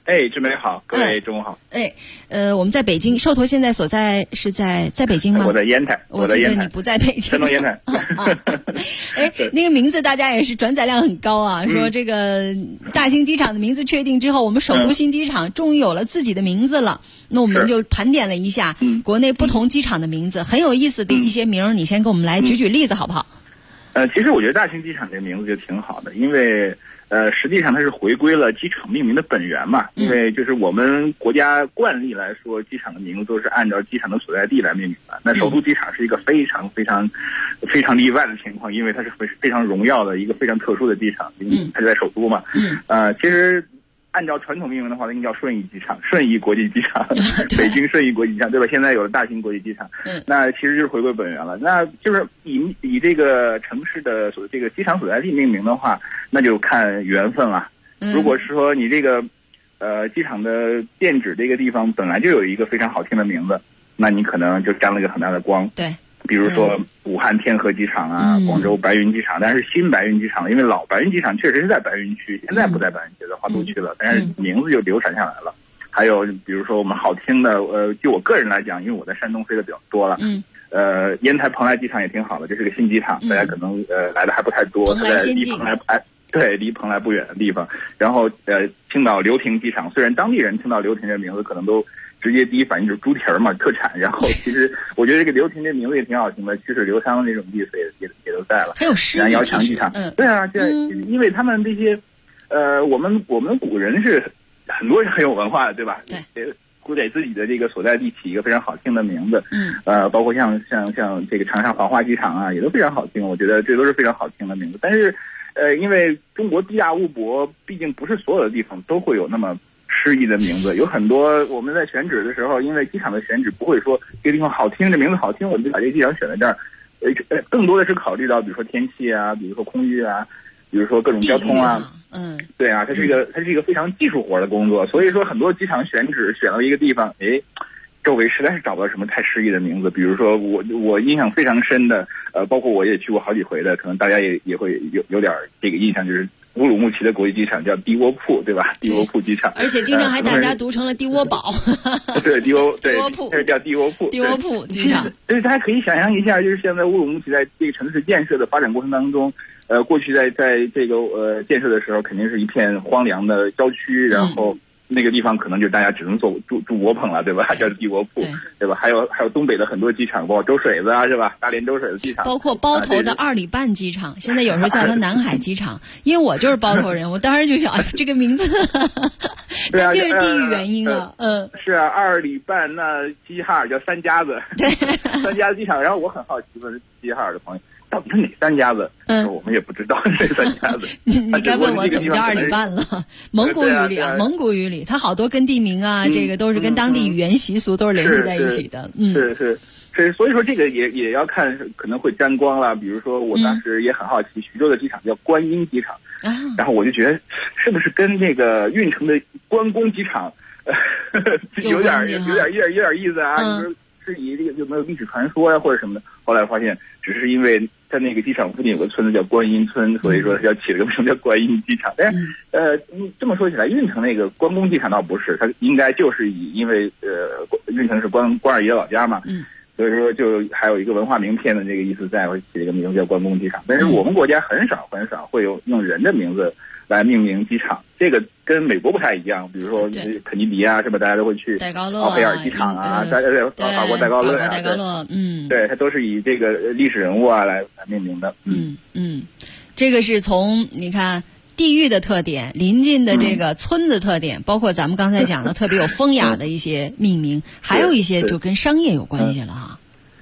哎，志梅好，各位中午好。 我们在北京，寿陀现在所在是在北京吗？ 我在烟台， 我记得你不在北京。 山东烟台。 那个名字大家也是转载量很高啊，说这个大兴机场的名字确定之后，我们首都新机场终于有了自己的名字了。那我们就盘点了一下国内不同机场的名字，很有意思的一些名儿，你先给我们来举例子好不好？ 其实我觉得大兴机场这个名字就挺好的，因为实际上它是回归了机场命名的本源嘛。因为就是我们国家惯例来说，机场的名字都是按照机场的所在地来命名的。那首都机场是一个非常非常非常例外的情况，因为它是非常荣耀的一个非常特殊的机场，因为它是在首都嘛。其实按照传统命名的话，应该叫顺义机场、顺义国际机场、北京顺义国际机场，对吧？现在有了大兴国际机场，那其实就是回归本源了。那就是以这个城市的这个机场所在地命名的话，那就看缘分了。如果是说你这个机场的店址这个地方本来就有一个非常好听的名字，那你可能就沾了一个很大的光。 对。 比如说武汉天河机场啊，广州白云机场，但是新白云机场，因为老白云机场确实是在白云区，现在不在白云区，在花都区了，但是名字就流传下来了。还有比如说我们好听的，就我个人来讲，因为我在山东飞的比较多了，烟台蓬莱机场也挺好的，这是个新机场，大家可能来的还不太多，它在离蓬莱离蓬莱不远的地方。然后青岛流亭机场，虽然当地人听到流亭这名字可能都直接第一反应就是猪蹄儿嘛，特产。然后其实我觉得这个流亭这名字也挺好听的，曲水流觞那种意思也都在了。 还有诗意。 姚强机场，对啊，因为他们这些我们古人是很多人很有文化的，对吧？对。会给自己的这个所在地起一个非常好听的名字，包括像这个长沙黄花机场啊，也都非常好听。我觉得这都是非常好听的名字。但是，因为中国地大物博，毕竟不是所有的地方都会有那么诗意的名字。有很多我们在选址的时候，因为机场的选址不会说这个地方好听，这名字好听，我们就把这个机场选在这儿。更多的是考虑到，比如说天气啊，比如说空域啊，比如说各种交通啊。对啊，它是一个非常技术活的工作，所以说很多机场选址选到一个地方，周围实在是找不到什么太诗意的名字。比如说我印象非常深的，包括我也去过好几回的，可能大家也会有点这个印象，就是乌鲁木齐的国际机场叫地窝铺，对吧？地窝铺机场， 而且经常还大家读成了地窝堡。 对，地窝铺， 这叫地窝铺。 地窝铺机场， 所以大家可以想象一下，就是现在乌鲁木齐在这个城市建设的发展过程当中。过去在这个建设的时候，肯定是一片荒凉的郊区，然后那个地方可能就大家只能住窝棚了，对吧？叫地窝铺，对吧？还有东北的很多机场，包括周水子啊，是吧？大连周水子机场， 包括包头的2里半机场，现在有时候叫它南海机场，因为我就是包头人，我当时就想，这个名字，那就是地域原因了， 是啊，2里半那齐齐哈尔叫三家子，对，三家子机场，然后我很好奇问齐齐哈尔的朋友。到底是哪三家子？我们也不知道是哪三家子。 你该问我怎么叫2里半了？蒙古语里啊，蒙古语里，它好多跟地名啊，这个都是跟当地语言习俗都是联系在一起的。 是，所以说这个也要看，可能会沾光了。比如说我当时也很好奇，徐州的机场叫观音机场，然后我就觉得是不是跟这个运城的关公机场有点意思啊？你说是以这个有没有历史传说呀，或者什么的？后来发现只是因为在那个机场附近有个村子叫观音村，所以说要起了个名叫观音机场。但是这么说起来，运城那个关公机场倒不是，它应该就是因为运城是关二爷老家嘛，所以说就还有一个文化名片的这个意思在，会起了一个名字叫关公机场。但是我们国家很少会有用人的名字来命名机场，这个跟美国不太一样。比如说肯尼迪啊，是吧？大家都会去奥佩尔机场啊，法国戴高乐啊，对，它都是以这个历史人物啊来命名的。 这个是从你看地域的特点、临近的这个村子特点，包括咱们刚才讲的特别有风雅的一些命名，还有一些就跟商业有关系了哈。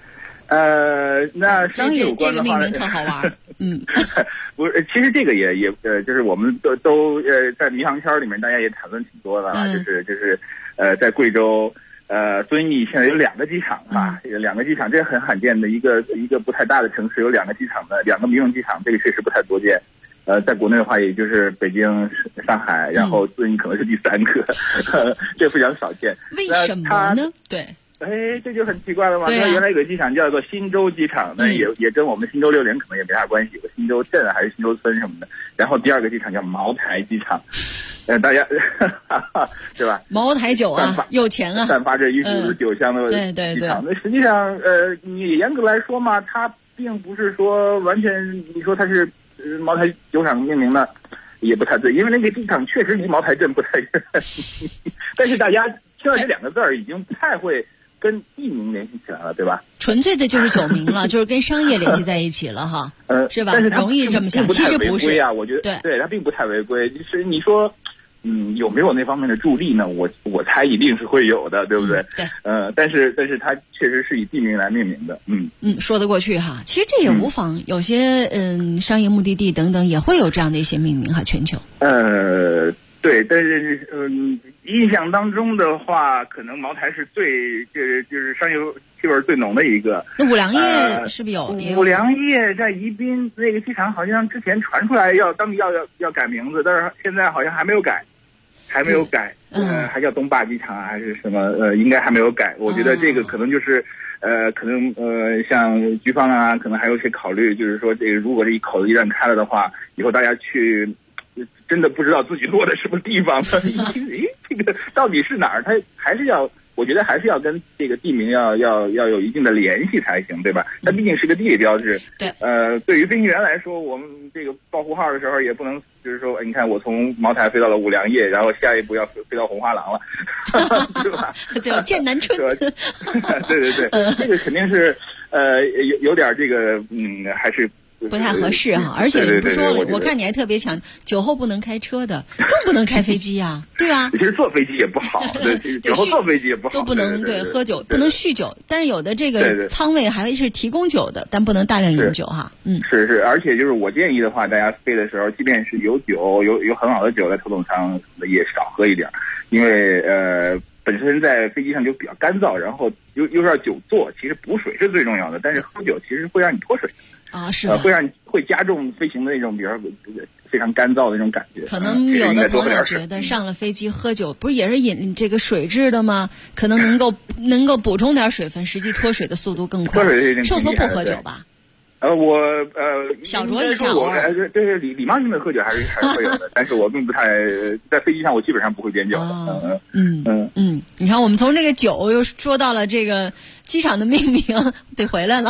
那商业有关的话， 这个命名特好玩。 不是，其实这个也就是我们都在民航圈里面，大家也谈论挺多的，就是在贵州遵义现在有2个机场啊，有2个机场，这很罕见的一个不太大的城市有2个机场的2个民用机场，这个确实不太多见。在国内的话，也就是北京、上海，然后遵义可能是第3个，这非常少见。 为什么呢？对。 这就很奇怪了嘛。那原来有个机场叫做新洲机场，那也跟我们新洲6人可能也没啥关系，有个新洲镇还是新洲村什么的。然后第2个机场叫茅台机场， 大家是吧？ 茅台酒啊，有钱啊， 散发着一股子酒香的对。 那实际上，你严格来说嘛，它并不是说完全你说它是茅台酒厂命名的，也不太对，因为那个机场确实离茅台镇不太远。但是大家听到这两个字儿，已经不太会跟地名联系起来了，对吧？ 纯粹的就是酒名了，就是跟商业联系在一起了哈。是吧？ 但是容易这么想，其实不是啊，我觉得对它并不太违规。就是你说，有没有那方面的助力呢？我猜一定是会有的，对不对？ 对。 但是它确实是以地名来命名的。 说得过去哈。其实这也无妨，有些商业目的地等等也会有这样的一些命名哈，全球。 对，但是印象当中的话，可能茅台是最就是商业气味最浓的一个。 那五粮液是不是有？ 五粮液在宜宾那个机场好像之前传出来当地要改名字，但是现在好像还没有改。还叫东坝机场还是什么？应该还没有改。我觉得这个可能就是可能像局方啊，可能还有些考虑，就是说这个如果这一口子一旦开了的话，以后大家去。真的不知道自己落在什么地方，这个到底是哪儿？它还是要，我觉得还是要跟这个地名要有一定的联系才行，对吧？它毕竟是个地理标志。 对。 对于飞行员来说，我们这个报呼号的时候也不能就是说，你看我从茅台飞到了五粮液，然后下一步要飞到红花廊了，对吧？ 叫剑南春。 对，这个肯定是有点这个还是。 不太合适哈，而且你不说了，我看你还特别强，酒后不能开车的，更不能开飞机呀，对吧？ 其实坐飞机也不好，对，酒后坐飞机也不好， 都不能喝酒，不能酗酒。但是有的这个舱位还是提供酒的，但不能大量饮酒哈。 是，而且就是我建议的话，大家飞的时候，即便是有酒，有很好的酒在头等舱也少喝一点，因为本身在飞机上就比较干燥，然后又是要久坐，其实补水是最重要的，但是喝酒其实会让你脱水。 是会加重飞行的那种，比如非常干燥的那种感觉。 可能有的朋友觉得上了飞机喝酒，不是也是饮这个水质的吗？可能能够补充点水分，实际脱水的速度更快。受托不喝酒吧？ 小酌一下。 对，礼貌性的喝酒还是会有的，但是我并不太在飞机上，我基本上不会点酒的。 你看，我们从这个酒又说到了这个机场的命名，得回来了。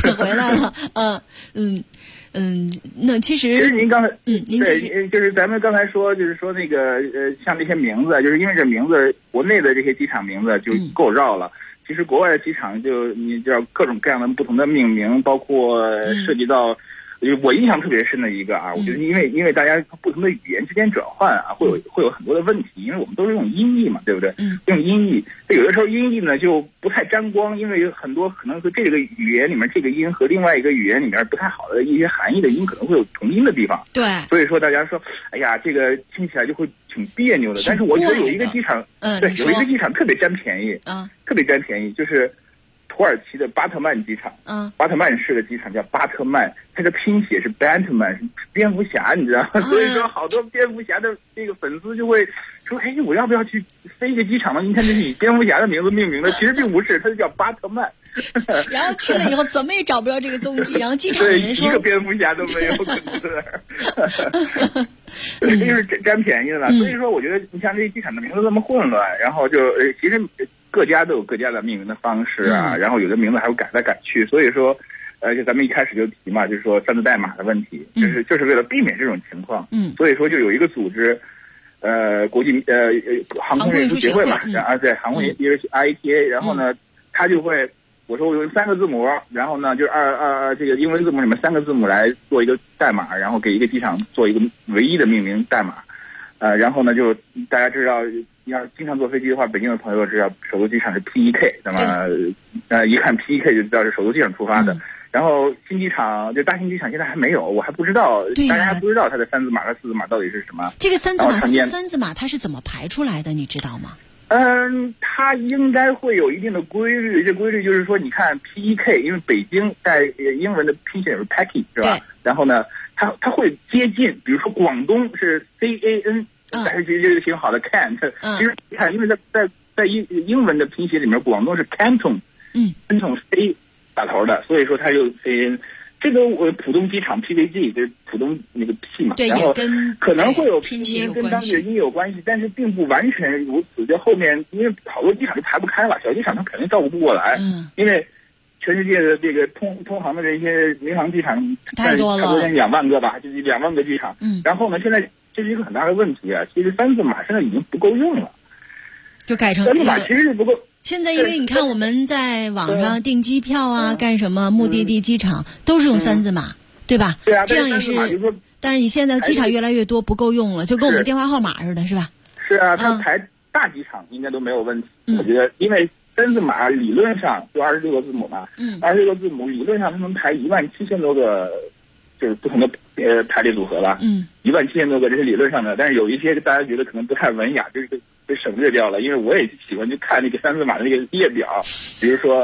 那其实您刚才您对，就是咱们刚才说，就是说那个像这些名字，就是因为这名字，国内的这些机场名字就够绕了。其实国外的机场你知道各种各样的不同的命名，包括涉及到，我印象特别深的一个啊，我觉得因为大家不同的语言之间转换啊，会有很多的问题，因为我们都是用音译嘛，对不对？用音译，有的时候音译呢就不太沾光，因为有很多可能和这个语言里面这个音和另外一个语言里面不太好的一些含义的音可能会有同音的地方。 对， 所以说大家说，哎呀，这个听起来就会挺别扭的。但是我觉得有一个机场，对，有一个机场特别占便宜，特别占便宜，就是土耳其的巴特曼机场。巴特曼市的机场叫巴特曼，它的拼写是 Batman， 是蝙蝠侠，你知道吗？所以说好多蝙蝠侠的这个粉丝就会说，哎，我要不要去飞一个机场呢？你看这是以蝙蝠侠的名字命名的，其实并不是，它就叫巴特曼。 然后去了以后怎么也找不着这个踪迹，然后机场的人说一个蝙蝠侠都没有，可能是。这就是占便宜的了。所以说，我觉得你像这机场的名字这么混乱，然后就其实各家都有各家的命名的方式啊，然后有的名字还会改来改去。所以说，就咱们一开始就提嘛，就是说三字代码的问题，就是为了避免这种情况。所以说就有一个组织，国际航空运输协会嘛，对，航空IATA，然后呢，他就会。我说我用3个字母，然后呢，就是这个英文字母里面3个字母来做一个代码，然后给一个机场做一个唯一的命名代码，然后呢，就大家知道，要经常坐飞机的话，北京的朋友知道首都机场是 PEK， 那么一看 PEK 就知道是首都机场出发的。然后新机场就大兴机场现在还没有，我还不知道，大家还不知道它的3字码和4字码到底是什么。 这个3字码它是怎么排出来的，你知道吗？ 它应该会有一定的规律。这规律就是说，你看 PEK， 因为北京在英文的拼写是 Peking 是吧？然后呢，它会接近，比如说广东是 CAN， 但是这个挺好的 Can， 其实你看，因为在英文的拼写里面，广东是 Canton，Canton C 打头的，所以说它就 CAN。 这个浦东机场 PVG 就是浦东那个 P 嘛， 对， 然后可能会有拼写跟当地的音有关系，但是并不完全如此。就后面因为好多机场就排不开了，小机场它肯定照顾不过来，因为全世界的这个通航的这些民航机场太多了， 差不多2万个吧，就是2万个机场。然后呢，现在这是一个很大的问题啊，其实3字码现在已经不够用了， 就改成 3字码其实是不够。 现在因为你看我们在网上订机票啊，干什么目的地机场都是用3字码，对吧？ 对啊， 这样也是。但是你现在机场越来越多，不够用了，就跟我们的电话号码似的，是吧？ 是啊，它排大机场应该都没有问题。我觉得，因为3字码理论上就26个字母嘛，26个字母理论上它能排17000多个，就是不同的排列组合吧。17000多个这是理论上的，但是有一些大家觉得可能不太文雅，就是被省略掉了。因为我也喜欢去看那个3字码的那个列表，比如说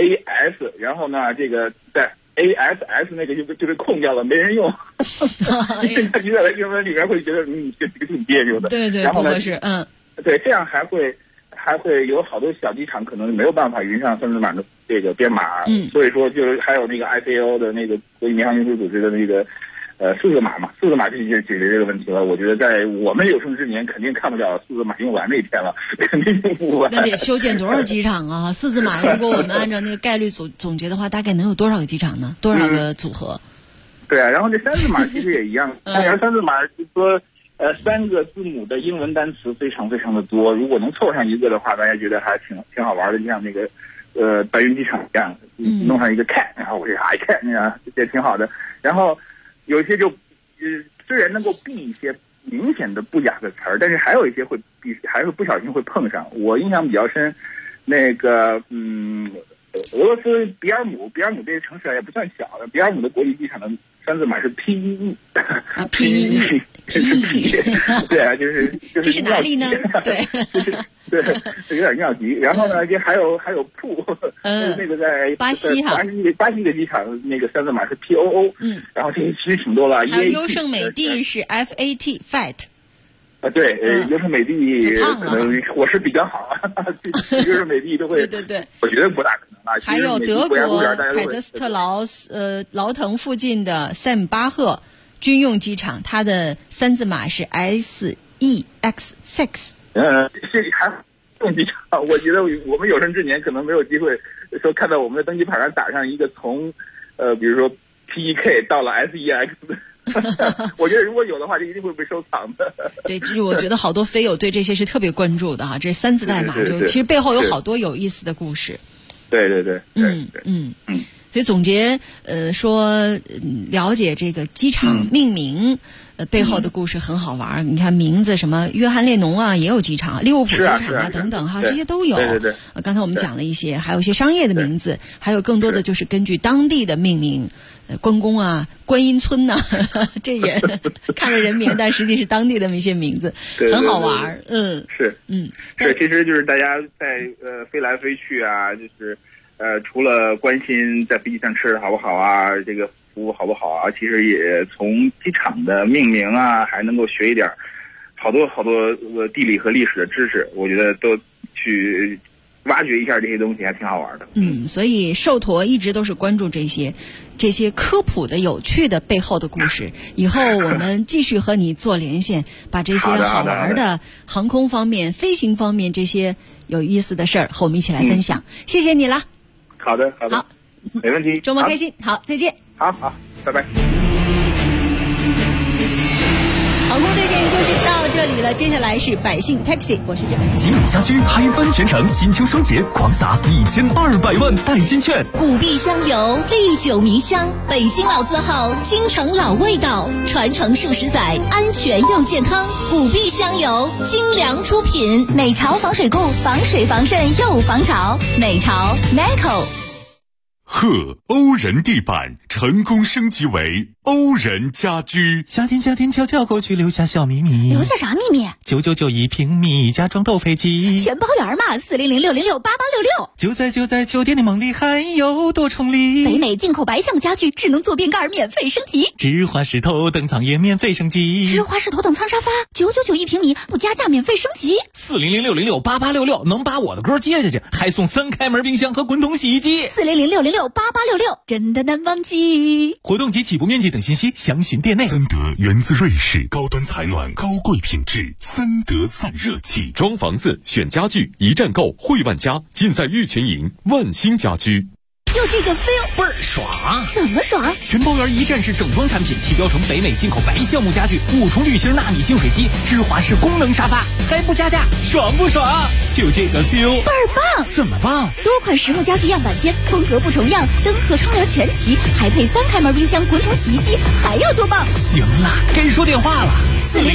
AS， 然后呢这个在 ASS 那个就被空掉了，没人用。他觉得在英文里面会觉得这个挺别扭的。 对对， 然后呢不合适。 对，这样还会有好多小机场可能没有办法云上3字码的这个编码。所以说就是还有那个 ICAO 的那个国际民航运输组织的那个4字码嘛，4字码就解决这个问题了。我觉得在我们有生之年肯定看不了4字码用完那一天了，肯定用不完。 那得修建多少机场啊？4字码如果我们按照那个概率总结的话，大概能有多少个机场呢？多少个组合？ 对啊，然后这3字码其实也一样。但是3字码就说3个字母的英文单词非常非常的多，如果能凑上一个的话，大家觉得还挺好玩的，就像那个白云机场一样，弄上一个 can， 然后我这 I can 啊，这挺好的。然后有些就虽然能够避一些明显的不雅的词儿，但是还有一些还会不小心会碰上。我印象比较深，那个俄罗斯比尔姆这个城市也不算小的，比尔姆的国际机场的3字码是 PEE， PEE 是 P， 对啊，就是这是哪里呢？对， 对，有点尿急。然后呢，这还有铺，那个在巴西哈， 巴西的机场那个3字码是 POO， 然后这些其实挺多了。 还有优胜美地是 FAT。 对，优胜美地可能伙食比较好啊，优胜美地都会， 对， 我觉得不大可能啊。 还有德国凯泽斯特劳滕附近的塞姆巴赫军用机场，它的3字码是 SEX6。 这里还用机场，我觉得我们有生之年可能没有机会说看到我们的登机牌上打上一个从比如说 PEK 到了 SEX。我觉得如果有的话，这一定会被收藏的。 对，就是我觉得好多飞友对这些是特别关注的哈。这3字代码就其实背后有好多有意思的故事。 对。 所以总结说了解这个机场命名背后的故事很好玩。你看名字什么约翰列侬啊也有机场，利物浦机场啊等等哈，这些都有。 对。 刚才我们讲了一些，还有一些商业的名字，还有更多的就是根据当地的命名。关公啊，观音村呐，这也看着人名，但实际是当地的一些名字，很好玩。 是，其实就是大家在飞来飞去啊，就是除了关心在飞机上吃的好不好啊，这个服务好不好啊，其实也从机场的命名啊，还能够学一点好多地理和历史的知识，我觉得都去挖掘一下这些东西还挺好玩的。 所以寿驼一直都是关注这些科普的有趣的背后的故事。以后我们继续和你做连线，把这些好玩的航空方面、飞行方面这些有意思的事儿和我们一起来分享。谢谢你了。 好的，没问题。 周末开心，好，再见。 好，拜拜。 航空在线就是到这里了，接下来是百姓 Taxi， 我是郑美。 集美家居嗨翻全城，金秋双节狂撒1200万代金券。 古碧香油，历久弥香，北京老字号，京城老味道，传承数十载，安全又健康。古碧香油，精良出品。 美潮防水固，防水防渗又防潮。美潮 Neco。 欧人地板成功升级为欧人家居。 夏天悄悄过去，留下小秘密。 留下啥秘密 ？9991平米家装斗配机， 全包圆嘛，40060688866。 就在秋天的梦里，还有多重礼。 北美进口白橡木家具，智能坐便盖免费升级， 芝华士头等舱也免费升级， 芝华士头等舱沙发9991平米不加价免费升级。 40060688866能把我的歌接下去，还送3开门冰箱和滚筒洗衣机。 40060688866真的难忘记。 记。 活动及起步面积等信息详询店内。 森德源自瑞士，高端采暖，高贵品质，森德散热器。 装房子选家具，一站购汇万家，尽在玉泉营万兴家居。 就这个 feel 倍儿爽！ 怎么爽？ 全包圆一站式整装产品，提标成北美进口白橡木家具，5重滤芯纳米净水机，芝华士功能沙发，还不加价，爽不爽？就这个 feel 倍儿棒！ 怎么棒？ 多款实木家具样板间，风格不重样，灯和窗帘全齐，还配3开门冰箱、滚筒洗衣机，还要多棒？ 行了，该说电话了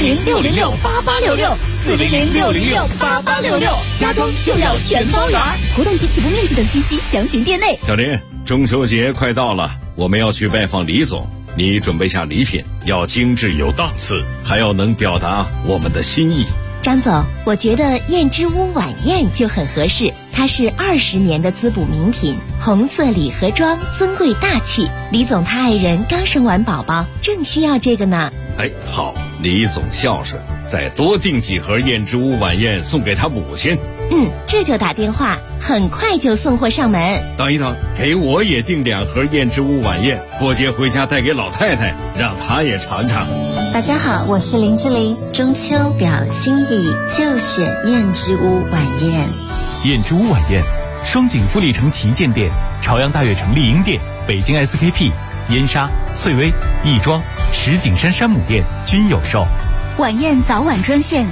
，400-606-8866，400-606-8866，家装就要全包圆。活动及起步面积等信息详询店内。 小林，中秋节快到了，我们要去拜访李总，你准备下礼品，要精致有档次，还要能表达我们的心意。 张总，我觉得燕之屋晚宴就很合适，它是20年的滋补名品，红色礼盒装，尊贵大气。李总他爱人刚生完宝宝，正需要这个呢。 哎，好，李总孝顺，再多订几盒燕之屋晚宴送给他母亲。 这就打电话，很快就送货上门。 等一等，给我也订2盒燕之屋晚宴，过节回家带给老太太，让她也尝尝。 大家好，我是林志玲，中秋表心意就选燕之屋晚宴。 燕之屋晚宴，双井富力城旗舰店、朝阳大悦城丽婴店、北京 SKP、燕莎、翠微、亦庄、石景山山姆店均有售。 晚宴早晚专线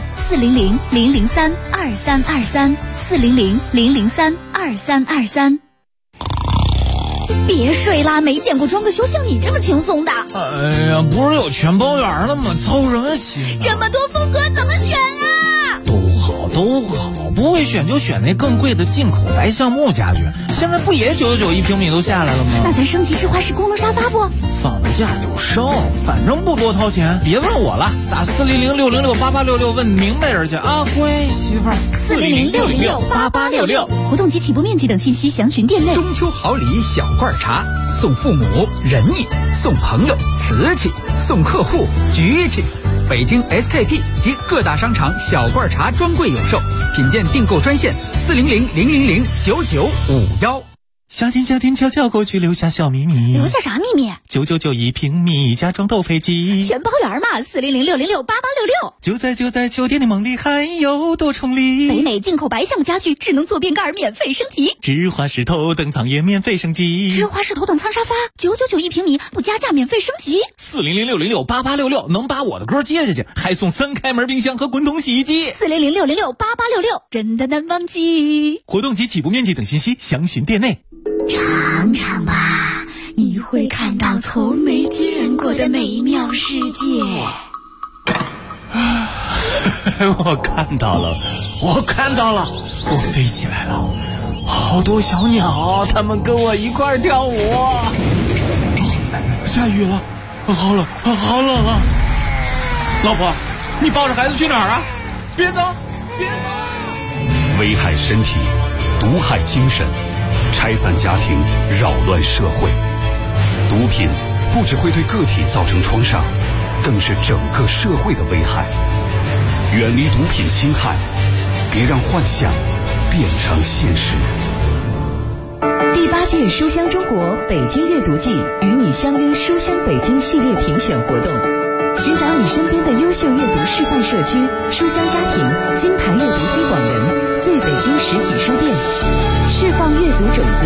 400-003-2323，400-003-2323。别睡啦，没见过装个修像你这么轻松的。 哎呀，不是有全包圆了吗？操什么心啊？ 这么多风格怎么选啊？ 都好，不会选就选那更贵的进口白橡木家具，现在不也999一平米都下来了吗？ 那咱升级芝华士功能沙发不？ 放了假就升，反正不多掏钱。别问我了，打400-606-8866问明白人去啊，乖媳妇儿。 400-606-8866，活动及起步面积等信息详询店内。 中秋好礼小罐茶，送父母仁义，送朋友瓷器，送客户局气。北京 SKP 及各大商场小罐茶专柜有售，品鉴订购专线400-000-9951。 夏天悄悄过去，留下小秘密。 留下啥秘密 ？999一平米，家装都配齐， 全包圆嘛。400-606-8866， 就在酒店的梦里，还有多重礼。 北美进口白橡木家具，智能坐便盖免费升级， 芝华士头等舱也免费升级， 芝华士头等舱沙发999一平米，不加价免费升级。 400-606-8866，能把我的歌接下去，还送3开门冰箱和滚筒洗衣机。 400-606-8866，真的难忘记。 活动及起步面积等信息详询店内。 尝尝吧，你会看到从没见过的美妙世界。 我看到了，我飞起来了，好多小鸟，它们跟我一块儿跳舞。下雨了，好冷啊！老婆，你抱着孩子去哪儿啊？别走！ 危害身体，毒害精神，拆散家庭，扰乱社会。毒品不只会对个体造成创伤，更是整个社会的危害。远离毒品侵害，别让幻想变成现实。 第8届书香中国北京阅读季与你相约书香北京系列评选活动，寻找你身边的优秀阅读示范社区、书香家庭、金牌阅读推广人、最北京实体书店，释放阅读种子。